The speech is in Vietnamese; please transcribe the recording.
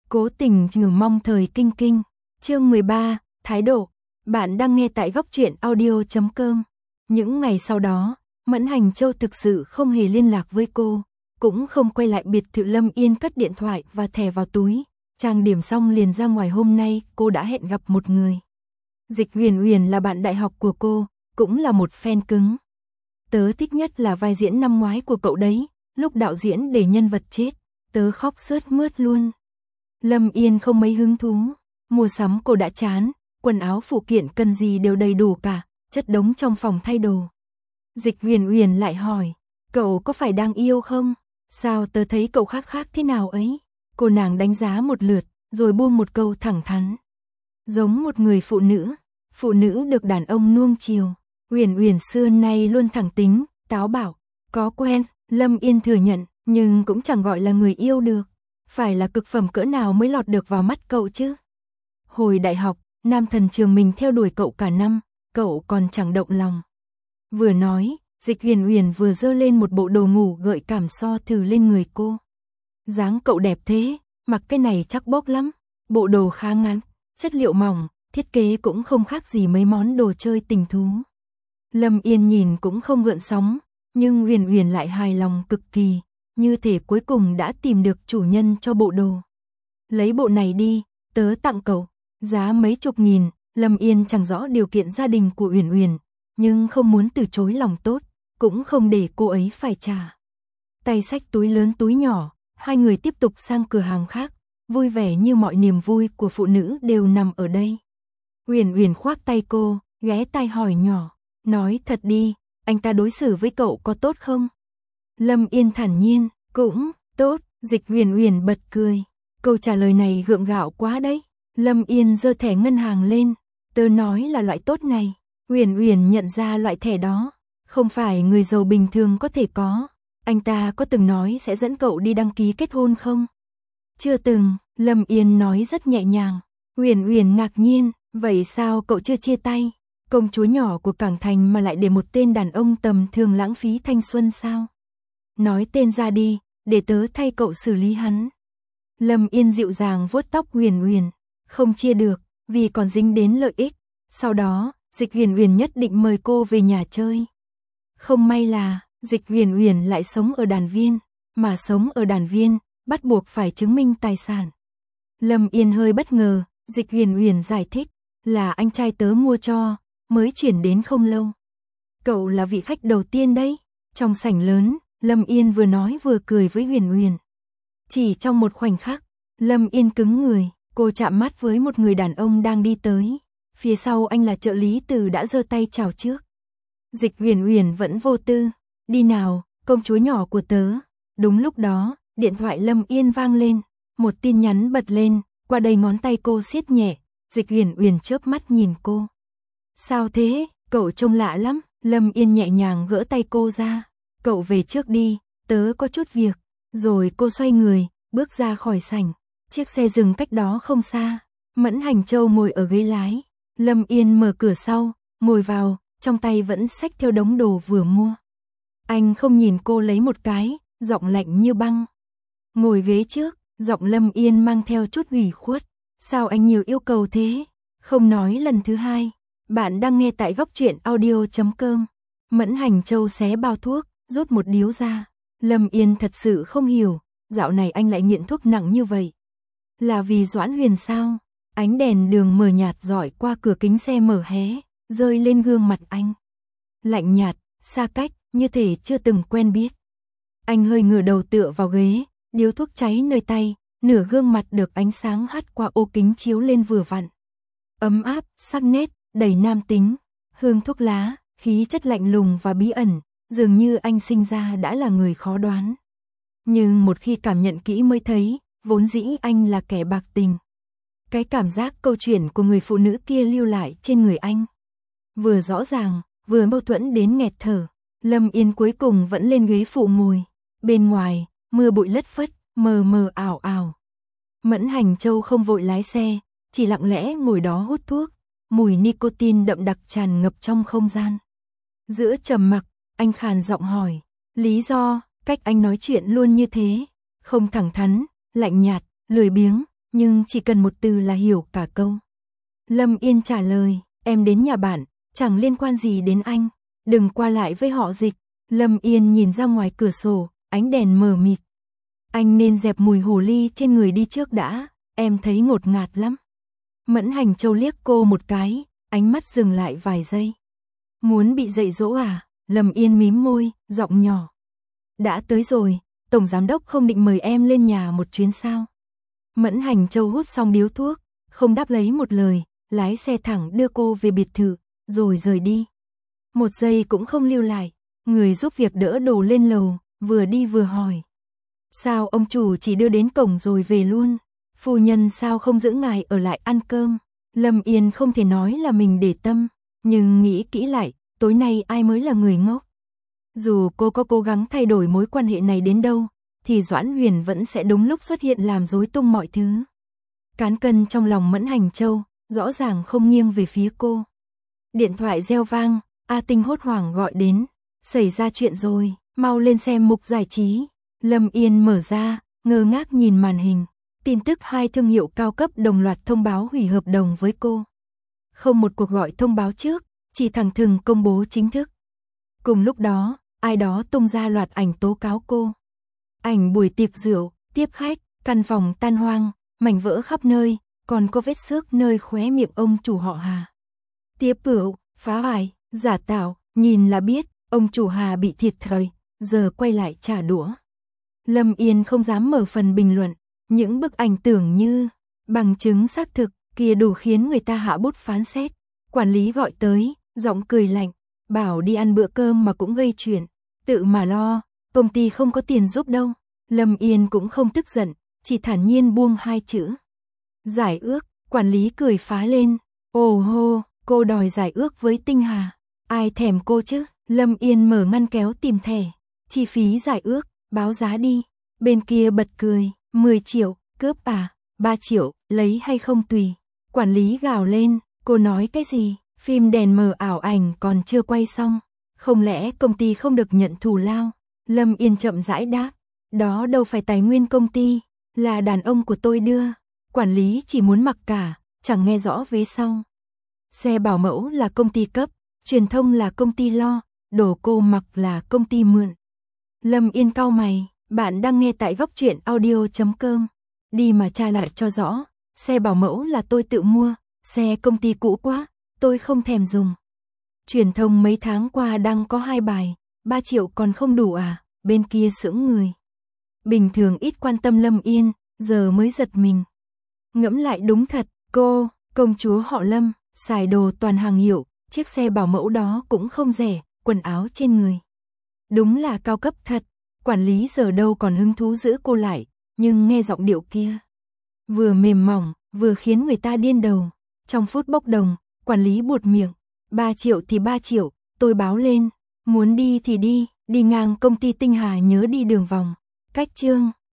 Cố tình trừ mong thời kinh kinh. Chương 13, Thái độ. Bạn đang nghe tại góc truyện audio.com. Những ngày sau đó, Mẫn Hành Châu thực sự không hề liên lạc với cô, cũng không quay lại biệt thự. Lâm Yên cất điện thoại và thẻ vào túi, trang điểm xong liền ra ngoài. Hôm nay cô đã hẹn gặp một người. Dịch Huyền Huyền là bạn đại học của cô, cũng là một fan cứng. Tớ thích nhất là vai diễn năm ngoái của cậu đấy, lúc đạo diễn để nhân vật chết, tớ khóc sướt mướt luôn. Lâm Yên không mấy hứng thú, mua sắm cô đã chán, quần áo phụ kiện cần gì đều đầy đủ cả, chất đống trong phòng thay đồ. Dịch Huyền Huyền lại hỏi, cậu có phải đang yêu không? Sao tớ thấy cậu khác khác thế nào ấy? Cô nàng đánh giá một lượt, rồi buông một câu thẳng thắn. Giống một người phụ nữ được đàn ông nuông chiều. Huyền Huyền xưa nay luôn thẳng tính, táo bạo, có quen, Lâm Yên thừa nhận, nhưng cũng chẳng gọi là người yêu được. Phải là cực phẩm cỡ nào mới lọt được vào mắt cậu chứ? Hồi đại học, nam thần trường mình theo đuổi cậu cả năm, cậu còn chẳng động lòng. Vừa nói, Dịch Huyền Huyền vừa giơ lên một bộ đồ ngủ gợi cảm so thử lên người cô. Dáng cậu đẹp thế, mặc cái này chắc bốc lắm. Bộ đồ khá ngắn, chất liệu mỏng, thiết kế cũng không khác gì mấy món đồ chơi tình thú. Lâm Yên nhìn cũng không gợn sóng, nhưng Huyền Huyền lại hài lòng cực kỳ, như thể cuối cùng đã tìm được chủ nhân cho bộ đồ. Lấy bộ này đi, tớ tặng cậu, giá mấy chục nghìn. Lâm Yên chẳng rõ điều kiện gia đình của Huyền Huyền, nhưng không muốn từ chối lòng tốt, cũng không để cô ấy phải trả. Tay xách túi lớn túi nhỏ, hai người tiếp tục sang cửa hàng khác, vui vẻ như mọi niềm vui của phụ nữ đều nằm ở đây. Huyền Huyền khoác tay cô, ghé tai hỏi nhỏ, nói thật đi, anh ta đối xử với cậu có tốt không? Lâm Yên thản nhiên, cũng tốt. Dịch Huyền Huyền bật cười, câu trả lời này gượng gạo quá đấy. Lâm Yên giơ thẻ ngân hàng lên, tớ nói là loại tốt này. Huyền Huyền nhận ra loại thẻ đó, không phải người giàu bình thường có thể có. Anh ta có từng nói sẽ dẫn cậu đi đăng ký kết hôn không? Chưa từng, Lâm Yên nói rất nhẹ nhàng. Huyền Huyền ngạc nhiên, vậy sao cậu chưa chia tay? Công chúa nhỏ của Cảng Thành mà lại để một tên đàn ông tầm thường lãng phí thanh xuân sao? Nói tên ra đi, để tớ thay cậu xử lý hắn. Lâm Yên dịu dàng vuốt tóc Huyền Huyền, không chia được, vì còn dính đến lợi ích. Sau đó, Dịch Huyền Huyền nhất định mời cô về nhà chơi. Không may là, Dịch Huyền Huyền lại sống ở Đàn Viên, mà sống ở Đàn Viên, bắt buộc phải chứng minh tài sản. Lâm Yên hơi bất ngờ, Dịch Huyền Huyền giải thích, là anh trai tớ mua cho, mới chuyển đến không lâu. Cậu là vị khách đầu tiên đấy. Trong sảnh lớn, Lâm Yên vừa nói vừa cười với Huyền Huyền. Chỉ trong một khoảnh khắc, Lâm Yên cứng người, cô chạm mắt với một người đàn ông đang đi tới. Phía sau anh là trợ lý Từ đã giơ tay chào trước. Dịch Huyền Huyền vẫn vô tư, đi nào, công chúa nhỏ của tớ. Đúng lúc đó, điện thoại Lâm Yên vang lên, một tin nhắn bật lên, qua đây ngón tay cô siết nhẹ. Dịch Huyền Huyền chớp mắt nhìn cô. Sao thế, cậu trông lạ lắm. Lâm Yên nhẹ nhàng gỡ tay cô ra. Cậu về trước đi, tớ có chút việc. Rồi cô xoay người, bước ra khỏi sảnh. Chiếc xe dừng cách đó không xa. Mẫn Hành Châu ngồi ở ghế lái. Lâm Yên mở cửa sau, ngồi vào, trong tay vẫn xách theo đống đồ vừa mua. Anh không nhìn cô lấy một cái, giọng lạnh như băng. Ngồi ghế trước, giọng Lâm Yên mang theo chút ủy khuất. Sao anh nhiều yêu cầu thế? Không nói lần thứ hai. Bạn đang nghe tại góc truyện audio.com. Mẫn Hành Châu xé bao thuốc, rút một điếu ra. Lâm Yên thật sự không hiểu, dạo này anh lại nghiện thuốc nặng như vậy. Là vì Doãn Huyền sao? Ánh đèn đường mờ nhạt rọi qua cửa kính xe mở hé, rơi lên gương mặt anh. Lạnh nhạt, xa cách, như thể chưa từng quen biết. Anh hơi ngửa đầu tựa vào ghế, điếu thuốc cháy nơi tay, nửa gương mặt được ánh sáng hắt qua ô kính chiếu lên vừa vặn. Ấm áp, sắc nét, đầy nam tính, hương thuốc lá, khí chất lạnh lùng và bí ẩn, dường như anh sinh ra đã là người khó đoán. Nhưng một khi cảm nhận kỹ mới thấy, vốn dĩ anh là kẻ bạc tình. Cái cảm giác câu chuyện của người phụ nữ kia lưu lại trên người anh. Vừa rõ ràng, vừa mâu thuẫn đến nghẹt thở. Lâm Yên cuối cùng vẫn lên ghế phụ ngồi. Bên ngoài, mưa bụi lất phất, mờ mờ ảo ảo. Mẫn Hành Châu không vội lái xe, chỉ lặng lẽ ngồi đó hút thuốc. Mùi nicotine đậm đặc tràn ngập trong không gian. Giữa trầm mặc, anh khàn giọng hỏi. Lý do, cách anh nói chuyện luôn như thế. Không thẳng thắn, lạnh nhạt, lười biếng. nhưng chỉ cần một từ là hiểu cả câu. Lâm Yên trả lời, em đến nhà bạn, chẳng liên quan gì đến anh, đừng qua lại với họ Dịch. Lâm Yên nhìn ra ngoài cửa sổ, ánh đèn mờ mịt. Anh nên dẹp mùi hồ ly trên người đi trước đã, em thấy ngột ngạt lắm. Mẫn Hành Châu liếc cô một cái, ánh mắt dừng lại vài giây. Muốn bị dạy dỗ à? Lâm Yên mím môi, giọng nhỏ. Đã tới rồi, Tổng Giám Đốc không định mời em lên nhà một chuyến sao? Mẫn Hành Châu hút xong điếu thuốc, không đáp lấy một lời, lái xe thẳng đưa cô về biệt thự, rồi rời đi. Một giây cũng không lưu lại, người giúp việc đỡ đồ lên lầu, vừa đi vừa hỏi. Sao ông chủ chỉ đưa đến cổng rồi về luôn? Phu nhân sao không giữ ngài ở lại ăn cơm? Lâm Yên không thể nói là mình để tâm, nhưng nghĩ kỹ lại, tối nay ai mới là người ngốc. Dù cô có cố gắng thay đổi mối quan hệ này đến đâu, thì Doãn Huyền vẫn sẽ đúng lúc xuất hiện làm rối tung mọi thứ. Cán cân trong lòng Mẫn Hành Châu, rõ ràng không nghiêng về phía cô. Điện thoại reo vang, A Tinh hốt hoảng gọi đến. Xảy ra chuyện rồi, mau lên xem mục giải trí. Lâm Yên mở ra, ngơ ngác nhìn màn hình. Tin tức 2 thương hiệu cao cấp đồng loạt thông báo hủy hợp đồng với cô. Không một cuộc gọi thông báo trước, chỉ thẳng thừng công bố chính thức. Cùng lúc đó, ai đó tung ra loạt ảnh tố cáo cô. Ảnh buổi tiệc rượu, tiếp khách, căn phòng tan hoang, mảnh vỡ khắp nơi, còn có vết xước nơi khóe miệng ông chủ họ Hà. Tiếp rượu, phá hoại, giả tạo, nhìn là biết, ông chủ Hà bị thiệt thòi, giờ quay lại trả đũa. Lâm Yên không dám mở phần bình luận, những bức ảnh tưởng như bằng chứng xác thực, kia đủ khiến người ta hạ bút phán xét. Quản lý gọi tới, giọng cười lạnh, bảo đi ăn bữa cơm mà cũng gây chuyện, tự mà lo, công ty không có tiền giúp đâu. Lâm Yên cũng không tức giận, chỉ thản nhiên buông 2 chữ. Giải ước, quản lý cười phá lên, ồ hô, cô đòi giải ước với Tinh Hà, ai thèm cô chứ. Lâm Yên mở ngăn kéo tìm thẻ, chi phí giải ước, báo giá đi. Bên kia bật cười, 10 triệu, cướp à, 3 triệu, lấy hay không tùy. Quản lý gào lên, cô nói cái gì, phim đèn mờ ảo ảnh còn chưa quay xong, không lẽ công ty không được nhận thù lao? Lâm Yên chậm rãi đáp, đó đâu phải tài nguyên công ty, là đàn ông của tôi đưa. Quản lý chỉ muốn mặc cả, chẳng nghe rõ vế sau. Xe bảo mẫu là công ty cấp, truyền thông là công ty lo, đồ cô mặc là công ty mượn. Lâm Yên cau mày, bạn đang nghe tại Góc Truyện Audio.com. Đi mà tra lại cho rõ, xe bảo mẫu là tôi tự mua, xe công ty cũ quá, tôi không thèm dùng. Truyền thông mấy tháng qua đăng có 2 bài, 3 triệu còn không đủ à, bên kia sững người. Bình thường ít quan tâm Lâm Yên, giờ mới giật mình. Ngẫm lại đúng thật, cô, công chúa họ Lâm, xài đồ toàn hàng hiệu, chiếc xe bảo mẫu đó cũng không rẻ, quần áo trên người. Đúng là cao cấp thật, quản lý giờ đâu còn hứng thú giữ cô lại, nhưng nghe giọng điệu kia. Vừa mềm mỏng, vừa khiến người ta điên đầu. Trong phút bốc đồng, quản lý buột miệng, 3 triệu thì 3 triệu, tôi báo lên, muốn đi thì đi, đi ngang công ty Tinh Hà nhớ đi đường vòng. Cách chương